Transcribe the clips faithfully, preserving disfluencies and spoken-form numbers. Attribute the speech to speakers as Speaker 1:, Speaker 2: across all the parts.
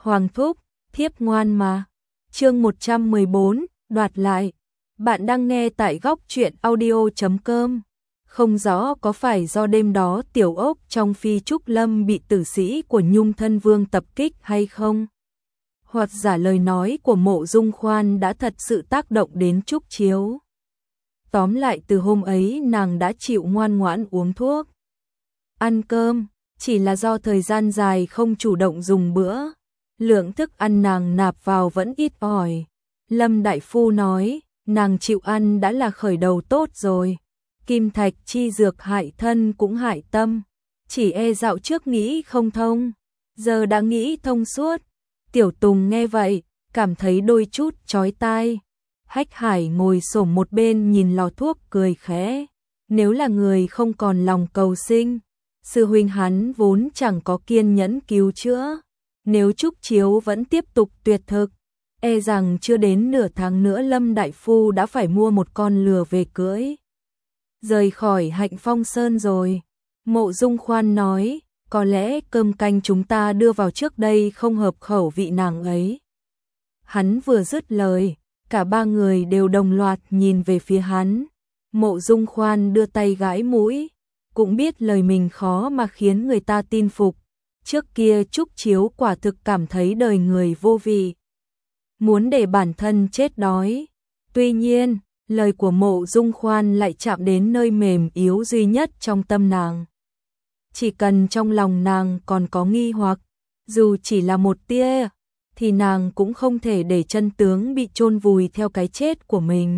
Speaker 1: Hoàng thúc, thiếp ngoan mà. Chương một trăm mười bốn, đoạt lại. Bạn đang nghe tại góc truyện audio chấm com. Không rõ có phải do đêm đó tiểu ốc trong Phi Trúc Lâm bị tử sĩ của Nhung Thân Vương tập kích hay không? Hoặc giả lời nói của Mộ Dung Khoan đã thật sự tác động đến Trúc Chiếu. Tóm lại từ hôm ấy nàng đã chịu ngoan ngoãn uống thuốc, ăn cơm, chỉ là do thời gian dài không chủ động dùng bữa, lượng thức ăn nàng nạp vào vẫn ít ỏi. Lâm Đại Phu nói, nàng chịu ăn đã là khởi đầu tốt rồi. Kim thạch chi dược hại thân cũng hại tâm, chỉ e dạo trước nghĩ không thông, giờ đã nghĩ thông suốt. Tiểu Tùng nghe vậy, cảm thấy đôi chút chói tai. Hách Hải ngồi xổm một bên nhìn lò thuốc cười khẽ. Nếu là người không còn lòng cầu sinh, sư huynh hắn vốn chẳng có kiên nhẫn cứu chữa. Nếu Trúc Chiếu vẫn tiếp tục tuyệt thực, e rằng chưa đến nửa tháng nữa Lâm Đại Phu đã phải mua một con lừa về cưỡi, rời khỏi Hạnh Phong Sơn rồi. Mộ Dung Khoan nói, có lẽ cơm canh chúng ta đưa vào trước đây không hợp khẩu vị nàng ấy. Hắn vừa dứt lời, cả ba người đều đồng loạt nhìn về phía hắn. Mộ Dung Khoan đưa tay gãi mũi, cũng biết lời mình khó mà khiến người ta tin phục. Trước kia Trúc Chiếu quả thực cảm thấy đời người vô vị, muốn để bản thân chết đói. Tuy nhiên, lời của Mộ Dung Khoan lại chạm đến nơi mềm yếu duy nhất trong tâm nàng. Chỉ cần trong lòng nàng còn có nghi hoặc, dù chỉ là một tia, thì nàng cũng không thể để chân tướng bị chôn vùi theo cái chết của mình.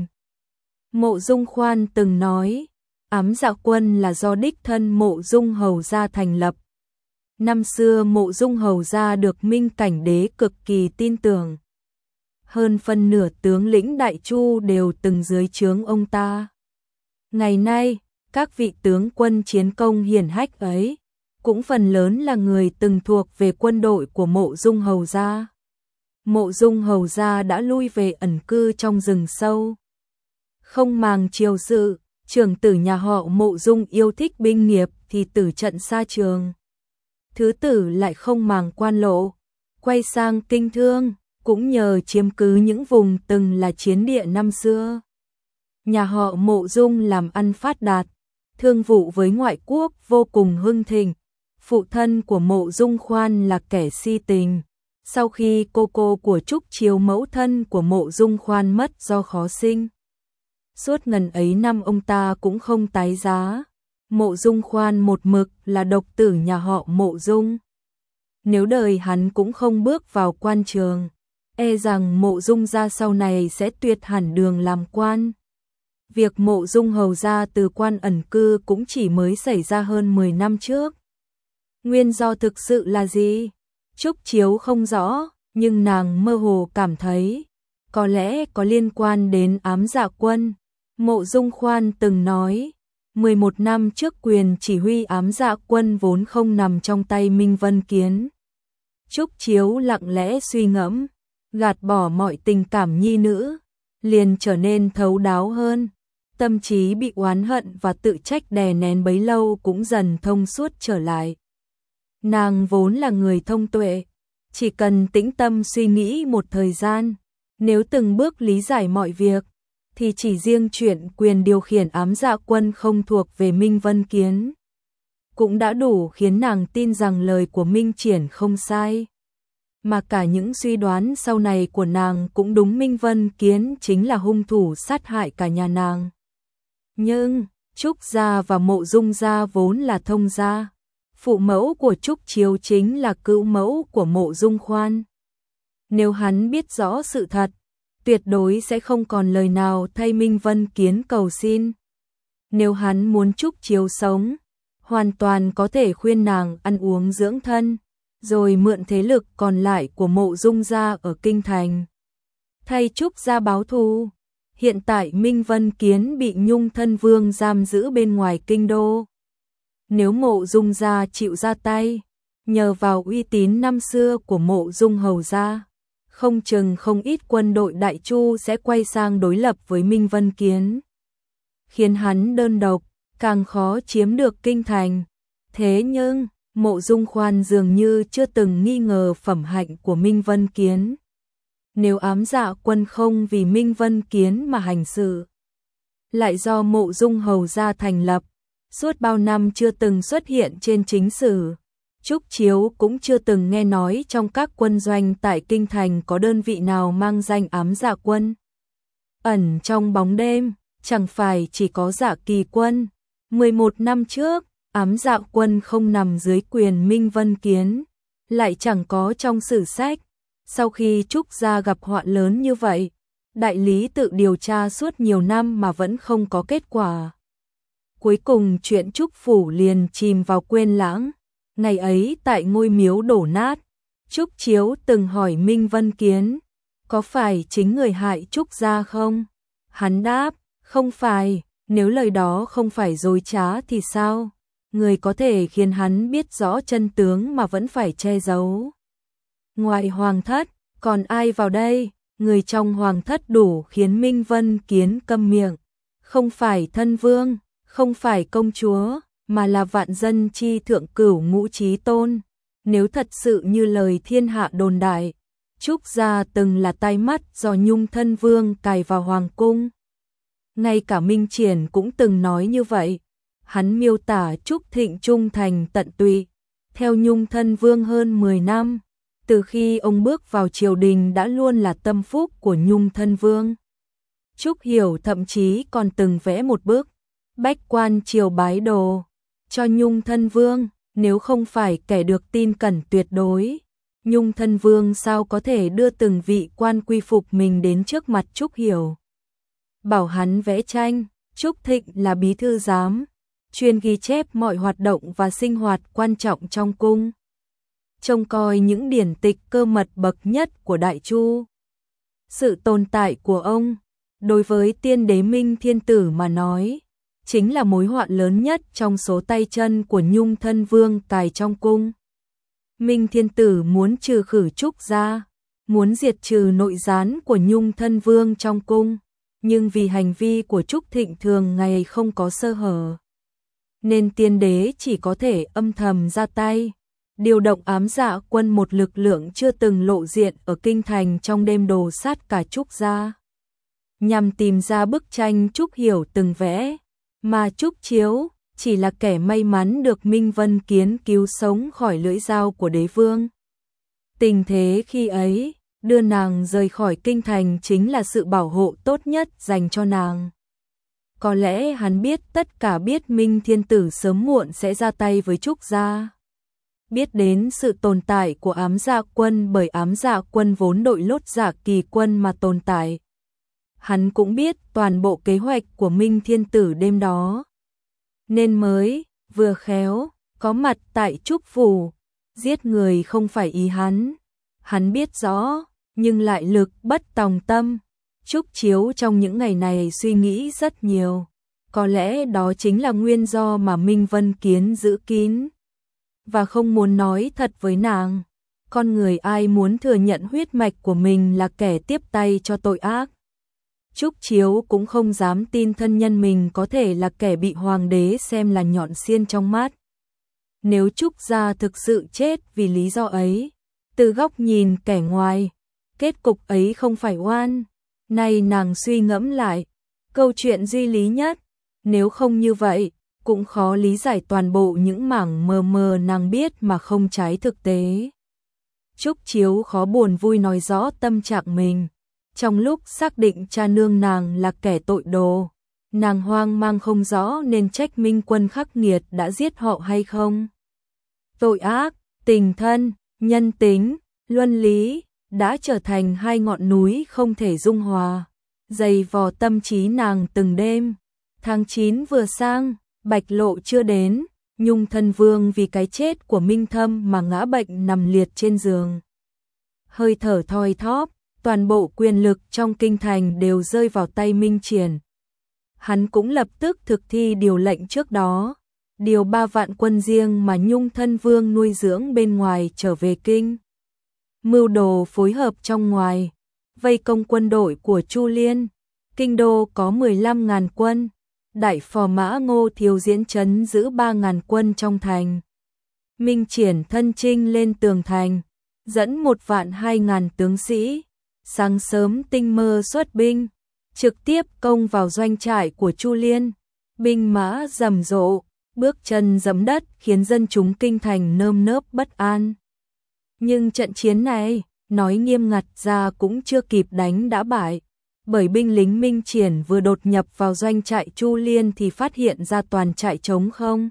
Speaker 1: Mộ Dung Khoan từng nói, Ám Dạ Quân là do đích thân Mộ Dung Hầu gia thành lập. Năm xưa Mộ Dung Hầu gia được Minh Cảnh Đế cực kỳ tin tưởng. Hơn phân nửa tướng lĩnh Đại Chu đều từng dưới trướng ông ta. Ngày nay, các vị tướng quân chiến công hiển hách ấy, cũng phần lớn là người từng thuộc về quân đội của Mộ Dung Hầu gia. Mộ Dung Hầu gia đã lui về ẩn cư trong rừng sâu. Không màng triều sự, trưởng tử nhà họ Mộ Dung yêu thích binh nghiệp thì tử trận xa trường. Thứ tử lại không màng quan lộ, quay sang kinh thương, cũng nhờ chiếm cứ những vùng từng là chiến địa năm xưa. Nhà họ Mộ Dung làm ăn phát đạt, thương vụ với ngoại quốc vô cùng hưng thịnh. Phụ thân của Mộ Dung Khoan là kẻ si tình. Sau khi cô cô của Trúc Chiếu mẫu thân của Mộ Dung Khoan mất do khó sinh, suốt ngần ấy năm ông ta cũng không tái giá. Mộ Dung Khoan một mực là độc tử nhà họ Mộ Dung. Nếu đời hắn cũng không bước vào quan trường, e rằng Mộ Dung gia sau này sẽ tuyệt hẳn đường làm quan. Việc Mộ Dung Hầu gia từ quan ẩn cư cũng chỉ mới xảy ra hơn mười năm trước. Nguyên do thực sự là gì? Trúc Chiếu không rõ, nhưng nàng mơ hồ cảm thấy có lẽ có liên quan đến Ám Dạ Quân. Mộ Dung Khoan từng nói, mười một năm trước quyền chỉ huy Ám Dạ Quân vốn không nằm trong tay Minh Vân Kiến. Trúc Chiếu lặng lẽ suy ngẫm, gạt bỏ mọi tình cảm nhi nữ, liền trở nên thấu đáo hơn. Tâm trí bị oán hận và tự trách đè nén bấy lâu cũng dần thông suốt trở lại. Nàng vốn là người thông tuệ, chỉ cần tĩnh tâm suy nghĩ một thời gian, nếu từng bước lý giải mọi việc, thì chỉ riêng chuyện quyền điều khiển Ám Dạ Quân không thuộc về Minh Vân Kiến cũng đã đủ khiến nàng tin rằng lời của Minh Triển không sai. Mà cả những suy đoán sau này của nàng cũng đúng, Minh Vân Kiến chính là hung thủ sát hại cả nhà nàng. Nhưng, Trúc gia và Mộ Dung gia vốn là thông gia. Phụ mẫu của Trúc Chiếu chính là cữu mẫu của Mộ Dung Khoan. Nếu hắn biết rõ sự thật, tuyệt đối sẽ không còn lời nào thay Minh Vân Kiến cầu xin. Nếu hắn muốn Trúc Chiếu sống, hoàn toàn có thể khuyên nàng ăn uống dưỡng thân, rồi mượn thế lực còn lại của Mộ Dung gia ở kinh thành, thay Trúc gia báo thù. Hiện tại Minh Vân Kiến bị Nhung Thân Vương giam giữ bên ngoài kinh đô. Nếu Mộ Dung gia chịu ra tay, nhờ vào uy tín năm xưa của Mộ Dung Hầu gia, không chừng không ít quân đội Đại Chu sẽ quay sang đối lập với Minh Vân Kiến, khiến hắn đơn độc, càng khó chiếm được kinh thành. Thế nhưng, Mộ Dung Khoan dường như chưa từng nghi ngờ phẩm hạnh của Minh Vân Kiến. Nếu Ám Dạ Quân không vì Minh Vân Kiến mà hành sự, lại do Mộ Dung hầu gia thành lập, suốt bao năm chưa từng xuất hiện trên chính sử. Trúc Chiếu cũng chưa từng nghe nói trong các quân doanh tại Kinh Thành có đơn vị nào mang danh Ám Dạ Quân. Ẩn trong bóng đêm, chẳng phải chỉ có Dạ Kỳ Quân. mười một năm trước, Ám Dạ Quân không nằm dưới quyền Minh Vân Kiến, lại chẳng có trong sử sách. Sau khi Trúc gia gặp họa lớn như vậy, đại lý tự điều tra suốt nhiều năm mà vẫn không có kết quả. Cuối cùng chuyện Trúc phủ liền chìm vào quên lãng. Ngày ấy tại ngôi miếu đổ nát, Trúc Chiếu từng hỏi Minh Vân Kiến, có phải chính người hại Trúc gia không? Hắn đáp, không phải, nếu lời đó không phải dối trá thì sao? Người có thể khiến hắn biết rõ chân tướng mà vẫn phải che giấu. Ngoài hoàng thất, còn ai vào đây? Người trong hoàng thất đủ khiến Minh Vân Kiến câm miệng. Không phải thân vương, không phải công chúa, mà là vạn dân chi thượng cửu ngũ chí tôn. Nếu thật sự như lời thiên hạ đồn đại, Trúc gia từng là tai mắt do Nhung thân vương cài vào hoàng cung. Ngay cả Minh Triển cũng từng nói như vậy. Hắn miêu tả Trúc Thịnh trung thành tận tụy, theo Nhung thân vương hơn mười năm. Từ khi ông bước vào triều đình đã luôn là tâm phúc của Nhung thân vương. Trúc Hiểu thậm chí còn từng vẽ một bức bách quan triều bái đồ cho Nhung thân vương. Nếu không phải kẻ được tin cẩn tuyệt đối, Nhung thân vương sao có thể đưa từng vị quan quy phục mình đến trước mặt Trúc Hiểu, bảo hắn vẽ tranh. Trúc Thịnh là bí thư giám, chuyên ghi chép mọi hoạt động và sinh hoạt quan trọng trong cung, trông coi những điển tịch cơ mật bậc nhất của Đại Chu. Sự tồn tại của ông, đối với tiên đế Minh Thiên Tử mà nói, chính là mối họa lớn nhất trong số tay chân của Nhung thân vương cài trong cung. Minh Thiên Tử muốn trừ khử Trúc gia, muốn diệt trừ nội gián của Nhung thân vương trong cung, nhưng vì hành vi của Trúc Thịnh thường ngày không có sơ hở, nên tiên đế chỉ có thể âm thầm ra tay, điều động Ám Dạ Quân, một lực lượng chưa từng lộ diện ở Kinh Thành, trong đêm đồ sát cả Trúc gia, nhằm tìm ra bức tranh Trúc Hiểu từng vẽ. Mà Trúc Chiếu chỉ là kẻ may mắn được Minh Vân Kiến cứu sống khỏi lưỡi dao của đế vương. Tình thế khi ấy, đưa nàng rời khỏi Kinh Thành chính là sự bảo hộ tốt nhất dành cho nàng. Có lẽ hắn biết tất cả, biết Minh Thiên Tử sớm muộn sẽ ra tay với Trúc gia. Biết đến sự tồn tại của Ám Dạ Quân bởi Ám Dạ Quân vốn đội lốt Dạ Kỳ Quân mà tồn tại. Hắn cũng biết toàn bộ kế hoạch của Minh Thiên Tử đêm đó, nên mới vừa khéo có mặt tại Trúc phủ. Giết người không phải ý hắn, hắn biết rõ, nhưng lại lực bất tòng tâm. Trúc Chiếu trong những ngày này suy nghĩ rất nhiều, có lẽ đó chính là nguyên do mà Minh Vân Kiến giữ kín và không muốn nói thật với nàng. Con người ai muốn thừa nhận huyết mạch của mình là kẻ tiếp tay cho tội ác. Trúc Chiếu cũng không dám tin thân nhân mình có thể là kẻ bị hoàng đế xem là nhọn xiên trong mắt. Nếu Trúc gia thực sự chết vì lý do ấy, từ góc nhìn kẻ ngoài, kết cục ấy không phải oan. Nay nàng suy ngẫm lại, câu chuyện duy lý nhất, nếu không như vậy, cũng khó lý giải toàn bộ những mảng mờ mờ nàng biết mà không trái thực tế. Trúc Chiếu khó buồn vui nói rõ tâm trạng mình. Trong lúc xác định cha nương nàng là kẻ tội đồ, nàng hoang mang không rõ nên trách Minh Quân khắc nghiệt đã giết họ hay không. Tội ác, tình thân, nhân tính, luân lý đã trở thành hai ngọn núi không thể dung hòa, dày vò tâm trí nàng từng đêm. Tháng chín vừa sang, Bạch Lộ chưa đến, Nhung thân vương vì cái chết của Minh Thâm mà ngã bệnh nằm liệt trên giường, hơi thở thoi thóp. Toàn bộ quyền lực trong Kinh Thành đều rơi vào tay Minh Triển. Hắn cũng lập tức thực thi điều lệnh trước đó, điều ba vạn quân riêng mà Nhung thân vương nuôi dưỡng bên ngoài trở về kinh. Mưu đồ phối hợp trong ngoài, vây công quân đội của Chu Liên. Kinh đô có mười lăm ngàn quân, đại phò mã Ngô Thiếu Diễn trấn giữ ba ngàn quân trong thành. Minh Triển thân chinh lên tường thành, dẫn một vạn hai ngàn tướng sĩ, sáng sớm tinh mơ xuất binh, trực tiếp công vào doanh trại của Chu Liên. Binh mã rầm rộ, bước chân giẫm đất khiến dân chúng kinh thành nơm nớp bất an. Nhưng trận chiến này, nói nghiêm ngặt ra cũng chưa kịp đánh đã bại, bởi binh lính Minh Triển vừa đột nhập vào doanh trại Chu Liên thì phát hiện ra toàn trại trống không.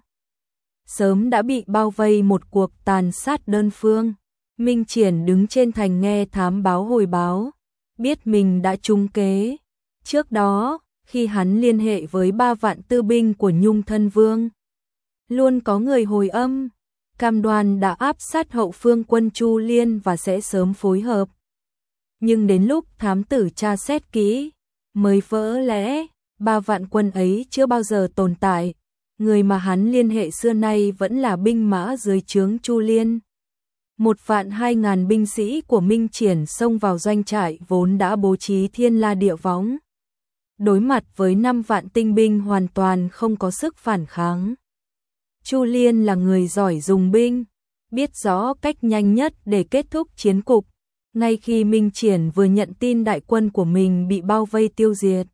Speaker 1: Sớm đã bị bao vây một cuộc tàn sát đơn phương. Minh Triển đứng trên thành nghe thám báo hồi báo, biết mình đã trúng kế. Trước đó, khi hắn liên hệ với ba vạn tư binh của Nhung Thân Vương, luôn có người hồi âm, cam đoan đã áp sát hậu phương quân Chu Liên và sẽ sớm phối hợp. Nhưng đến lúc thám tử tra xét kỹ, mới vỡ lẽ, ba vạn quân ấy chưa bao giờ tồn tại. Người mà hắn liên hệ xưa nay vẫn là binh mã dưới trướng Chu Liên. Một vạn hai ngàn binh sĩ của Minh Triển xông vào doanh trại vốn đã bố trí thiên la địa võng. Đối mặt với năm vạn tinh binh hoàn toàn không có sức phản kháng. Chu Liên là người giỏi dùng binh, biết rõ cách nhanh nhất để kết thúc chiến cục. Ngay khi Minh Triển vừa nhận tin đại quân của mình bị bao vây tiêu diệt,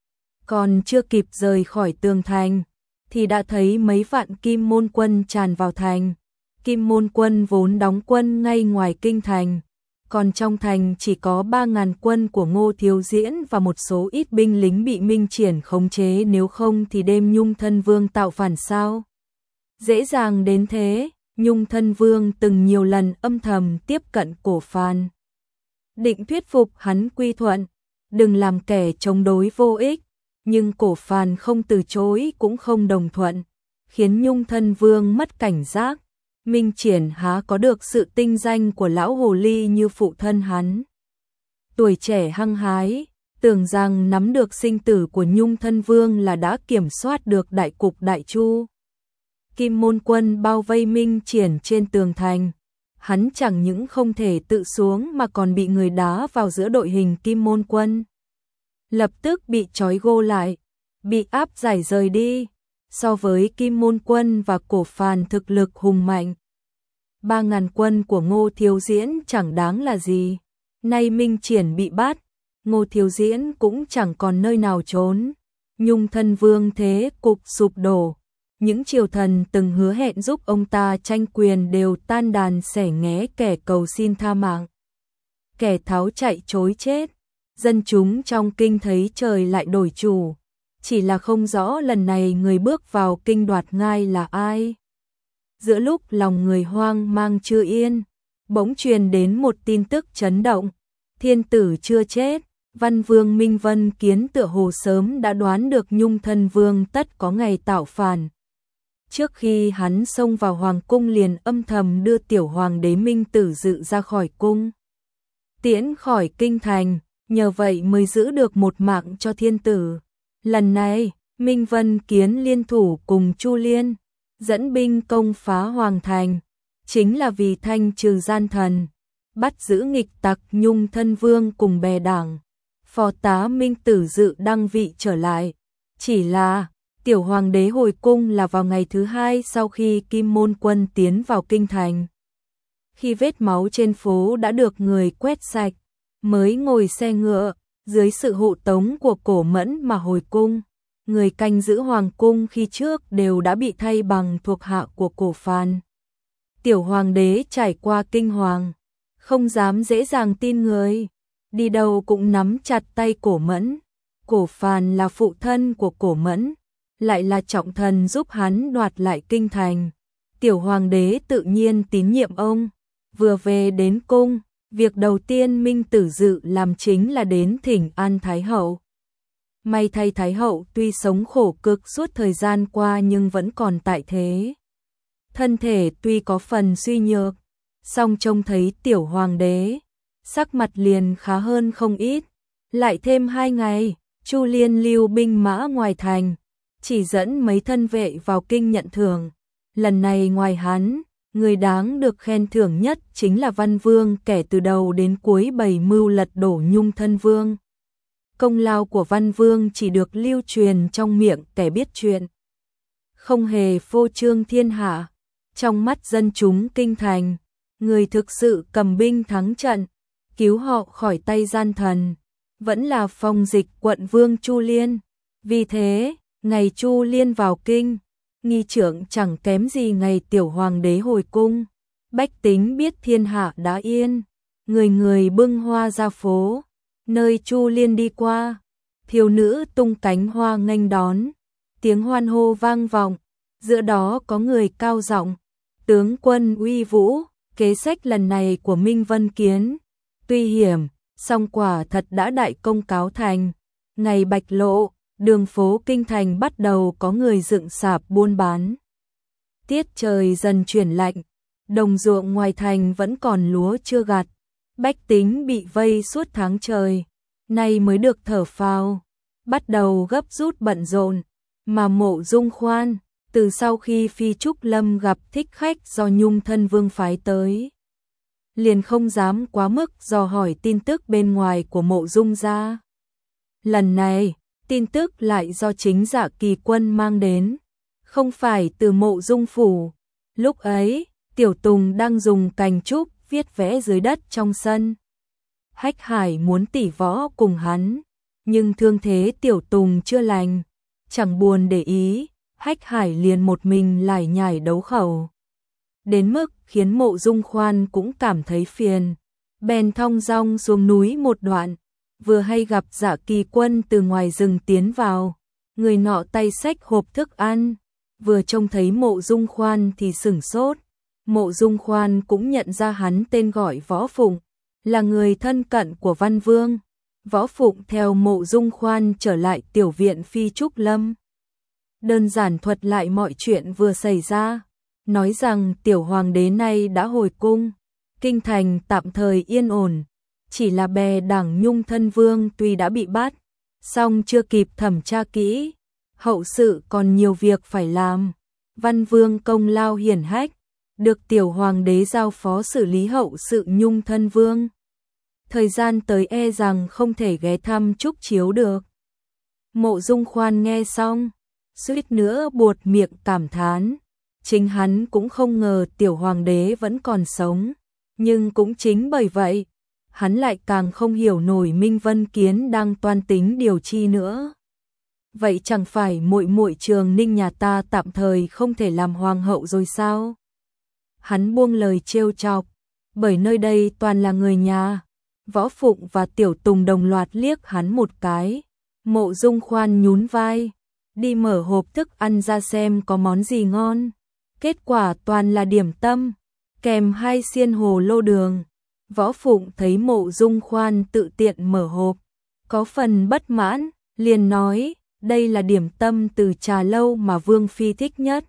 Speaker 1: còn chưa kịp rời khỏi tường thành, thì đã thấy mấy vạn Kim Môn quân tràn vào thành. Kim Môn quân vốn đóng quân ngay ngoài kinh thành, còn trong thành chỉ có ba ngàn quân của Ngô Thiếu Diễn và một số ít binh lính bị Minh Triển khống chế, nếu không thì đêm Nhung Thân Vương tạo phản sao? Dễ dàng đến thế. Nhung Thân Vương từng nhiều lần âm thầm tiếp cận Cổ Phàn, định thuyết phục hắn quy thuận, đừng làm kẻ chống đối vô ích, nhưng Cổ Phàn không từ chối cũng không đồng thuận, khiến Nhung Thân Vương mất cảnh giác. Minh Triển há có được sự tinh danh của lão hồ ly như phụ thân hắn. Tuổi trẻ hăng hái, tưởng rằng nắm được sinh tử của Nhung Thân Vương là đã kiểm soát được đại cục Đại Chu. Kim Môn quân bao vây Minh Triển trên tường thành, hắn chẳng những không thể tự xuống mà còn bị người đá vào giữa đội hình Kim Môn quân. Lập tức bị trói gô lại, bị áp giải rời đi. So với Kim Môn quân và Cổ Phàn thực lực hùng mạnh, ba ngàn quân của Ngô Thiếu Diễn chẳng đáng là gì. Nay Minh Triển bị bắt, Ngô Thiếu Diễn cũng chẳng còn nơi nào trốn. Nhung Thân Vương thế cục sụp đổ, những triều thần từng hứa hẹn giúp ông ta tranh quyền đều tan đàn xẻ nghé, kẻ cầu xin tha mạng, kẻ tháo chạy chối chết. Dân chúng trong kinh thấy trời lại đổi chủ, chỉ là không rõ lần này người bước vào kinh đoạt ngai là ai. Giữa lúc lòng người hoang mang chưa yên, bỗng truyền đến một tin tức chấn động, thiên tử chưa chết. Văn Vương Minh Vân Kiến tựa hồ sớm đã đoán được Nhung Thân Vương tất có ngày tạo phản. Trước khi hắn xông vào hoàng cung liền âm thầm đưa tiểu hoàng đế Minh Tử Dự ra khỏi cung, tiễn khỏi kinh thành, nhờ vậy mới giữ được một mạng cho thiên tử. Lần này, Minh Vân Kiến liên thủ cùng Chu Liên, dẫn binh công phá hoàng thành, chính là vì thanh trừ gian thần, bắt giữ nghịch tặc Nhung Thân Vương cùng bè đảng. Phò tá Minh Tử Dự đăng vị trở lại, chỉ là tiểu hoàng đế hồi cung là vào ngày thứ hai sau khi Kim Môn quân tiến vào kinh thành. Khi vết máu trên phố đã được người quét sạch, mới ngồi xe ngựa, dưới sự hộ tống của Cổ Mẫn mà hồi cung. Người canh giữ hoàng cung khi trước đều đã bị thay bằng thuộc hạ của Cổ Phàn. Tiểu hoàng đế trải qua kinh hoàng, không dám dễ dàng tin người, đi đâu cũng nắm chặt tay Cổ Mẫn. Cổ Phàn là phụ thân của Cổ Mẫn, lại là trọng thần giúp hắn đoạt lại kinh thành. Tiểu hoàng đế tự nhiên tín nhiệm ông. Vừa về đến cung, việc đầu tiên Minh Tử Dự làm chính là đến thỉnh an Thái hậu. May thay Thái hậu tuy sống khổ cực suốt thời gian qua nhưng vẫn còn tại thế. Thân thể tuy có phần suy nhược, song trông thấy tiểu hoàng đế, sắc mặt liền khá hơn không ít. Lại thêm hai ngày, Chu Liên lưu binh mã ngoài thành, chỉ dẫn mấy thân vệ vào kinh nhận thưởng. Lần này ngoài hắn, người đáng được khen thưởng nhất chính là Văn Vương, kẻ từ đầu đến cuối bày mưu lật đổ Nhung Thân Vương. Công lao của Văn Vương chỉ được lưu truyền trong miệng kẻ biết chuyện, không hề phô trương thiên hạ. Trong mắt dân chúng kinh thành, người thực sự cầm binh thắng trận, cứu họ khỏi tay gian thần, vẫn là Phong Dịch quận vương Chu Liên. Vì thế, ngày Chu Liên vào kinh, nghi trượng chẳng kém gì ngày tiểu hoàng đế hồi cung. Bách tính biết thiên hạ đã yên, người người bưng hoa ra phố, nơi Chu Liên đi qua, thiếu nữ tung cánh hoa nghênh đón, tiếng hoan hô vang vọng, giữa đó có người cao giọng, tướng quân uy vũ, kế sách lần này của Minh Vân Kiến, tuy hiểm, song quả thật đã đại công cáo thành. Ngày bạch lộ, đường phố kinh thành bắt đầu có người dựng sạp buôn bán. Tiết trời dần chuyển lạnh, đồng ruộng ngoài thành vẫn còn lúa chưa gặt, bách tính bị vây suốt tháng trời, nay mới được thở phào, bắt đầu gấp rút bận rộn, mà Mộ Dung Khoan, từ sau khi Phi Trúc Lâm gặp thích khách do Nhung Thân Vương phái tới, liền không dám quá mức dò hỏi tin tức bên ngoài của Mộ Dung gia. Lần này, tin tức lại do chính Dạ Kỳ Quân mang đến, không phải từ Mộ Dung phủ. Lúc ấy, Tiểu Tùng đang dùng cành trúc viết vẽ dưới đất trong sân. Hách Hải muốn tỉ võ cùng hắn, nhưng thương thế Tiểu Tùng chưa lành, chẳng buồn để ý, Hách Hải liền một mình lải nhải đấu khẩu. Đến mức khiến Mộ Dung Khoan cũng cảm thấy phiền, bèn thong dong xuống núi một đoạn, vừa hay gặp Dạ Kỳ Quân từ ngoài rừng tiến vào, người nọ tay xách hộp thức ăn, vừa trông thấy Mộ Dung Khoan thì sửng sốt. Mộ Dung Khoan cũng nhận ra hắn tên gọi Võ Phụng, là người thân cận của Văn Vương. Võ Phụng theo Mộ Dung Khoan trở lại tiểu viện Phi Trúc Lâm, đơn giản thuật lại mọi chuyện vừa xảy ra, nói rằng tiểu hoàng đế nay đã hồi cung, kinh thành tạm thời yên ổn, chỉ là bè đảng Nhung Thân Vương tuy đã bị bắt, song chưa kịp thẩm tra kỹ, hậu sự còn nhiều việc phải làm. Văn Vương công lao hiển hách, được tiểu hoàng đế giao phó xử lý hậu sự Nhung Thân Vương. Thời gian tới e rằng không thể ghé thăm chúc chiếu được. Mộ Dung Khoan nghe xong, suýt nữa buột miệng cảm thán. Chính hắn cũng không ngờ tiểu hoàng đế vẫn còn sống, nhưng cũng chính bởi vậy, hắn lại càng không hiểu nổi Minh Vân Kiến đang toan tính điều chi nữa. Vậy chẳng phải muội muội Trường Ninh nhà ta tạm thời không thể làm hoàng hậu rồi sao? Hắn buông lời trêu chọc, bởi nơi đây toàn là người nhà. Võ Phụng và Tiểu Tùng đồng loạt liếc hắn một cái. Mộ Dung Khoan nhún vai, đi mở hộp thức ăn ra xem có món gì ngon. Kết quả toàn là điểm tâm, kèm hai xiên hồ lô đường. Võ Phụng thấy Mộ Dung Khoan tự tiện mở hộp, có phần bất mãn, liền nói, đây là điểm tâm từ trà lâu mà Vương Phi thích nhất.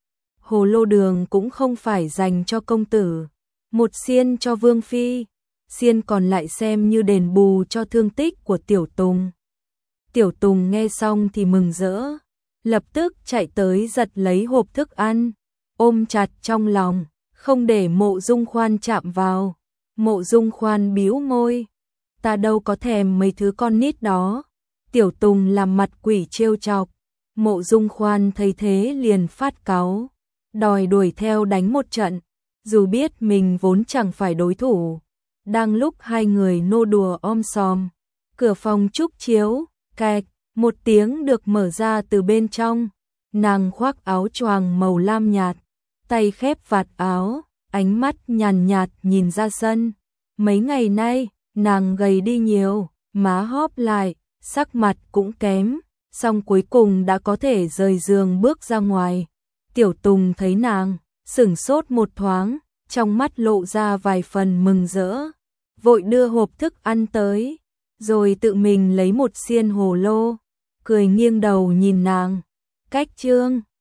Speaker 1: Hồ lô đường cũng không phải dành cho công tử, một xiên cho Vương Phi, xiên còn lại xem như đền bù cho thương tích của Tiểu Tùng. Tiểu Tùng nghe xong thì mừng rỡ, lập tức chạy tới giật lấy hộp thức ăn, ôm chặt trong lòng, không để Mộ Dung Khoan chạm vào. Mộ Dung Khoan bĩu môi, ta đâu có thèm mấy thứ con nít đó. Tiểu Tùng làm mặt quỷ trêu chọc, Mộ Dung Khoan thấy thế liền phát cáu, đòi đuổi theo đánh một trận, dù biết mình vốn chẳng phải đối thủ. Đang lúc hai người nô đùa om sòm, cửa phòng trúc chiếu, cạch, một tiếng được mở ra từ bên trong, nàng khoác áo choàng màu lam nhạt, tay khép vạt áo, ánh mắt nhàn nhạt nhìn ra sân. Mấy ngày nay, nàng gầy đi nhiều, má hóp lại, sắc mặt cũng kém, song cuối cùng đã có thể rời giường bước ra ngoài. Tiểu Tùng thấy nàng, sửng sốt một thoáng, trong mắt lộ ra vài phần mừng rỡ, vội đưa hộp thức ăn tới, rồi tự mình lấy một xiên hồ lô, cười nghiêng đầu nhìn nàng. Cách chương